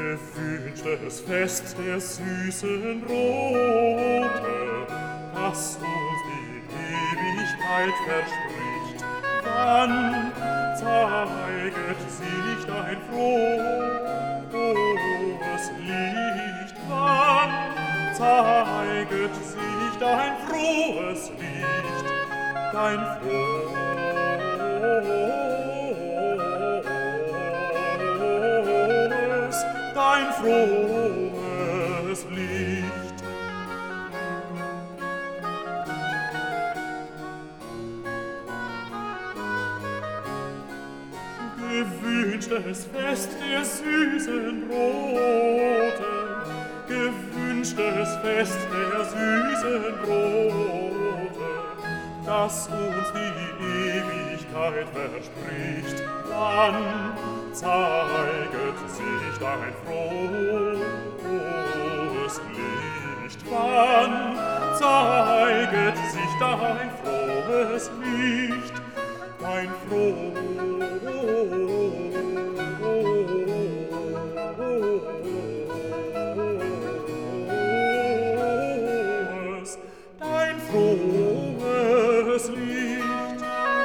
Gewünschtes Fest der süßen Brote, das uns die Ewigkeit verspricht. Wann zeiget sich dein frohes Licht? Wann zeiget sich dein frohes Licht? Dein frohes Licht. Gewünschtes Fest der süßen Brote, gewünschtes Fest der süßen Brote, das uns die Ewigkeit verspricht. Wann zeiget sich dein frohes Licht? Wann zeiget sich dein frohes Licht? Dein frohes Licht.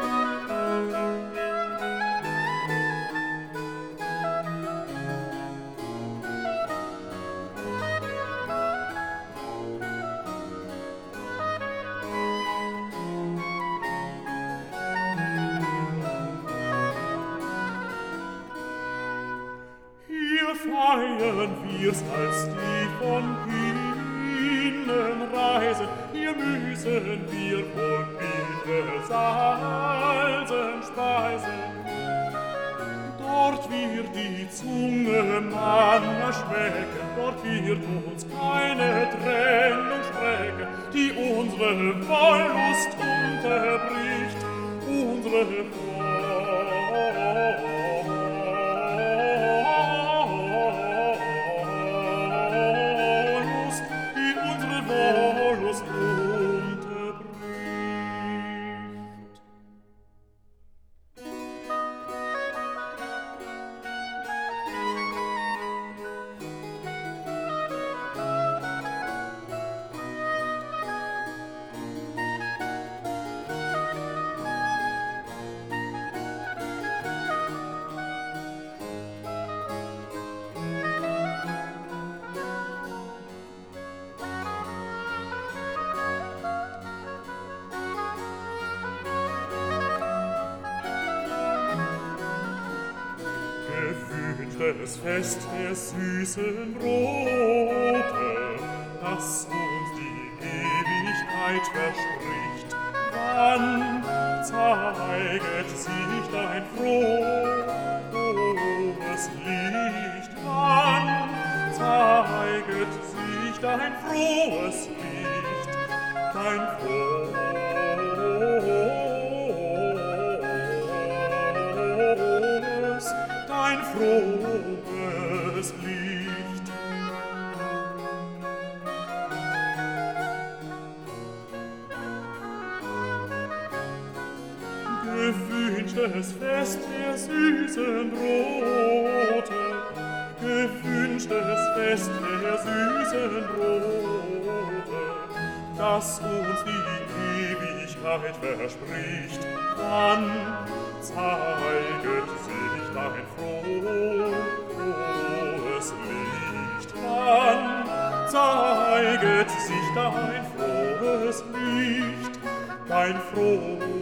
Hier feiern wir's als die von ihnen reisen, hier müssen wir von Salzen speisen. Dort wird die Zunge Manna schmecken, dort wird uns keine Trennung schrecken, die unsere Wollust unterbricht, unsere Wollust, die unsere Wollust unterbricht. Gewünschtes Fest der süßen Brote, das uns die Ewigkeit verspricht. Wann zeiget sich dein frohes Licht? Wann zeiget sich dein frohes Licht? Dein frohes Licht. Gewünschtes Fest der süßen Brote, gewünschtes Fest der süßen Brote, das uns die Ewigkeit verspricht. Wann zeiget sich dein frohes Licht? Wann zeiget sich dein frohes Licht? Dein frohes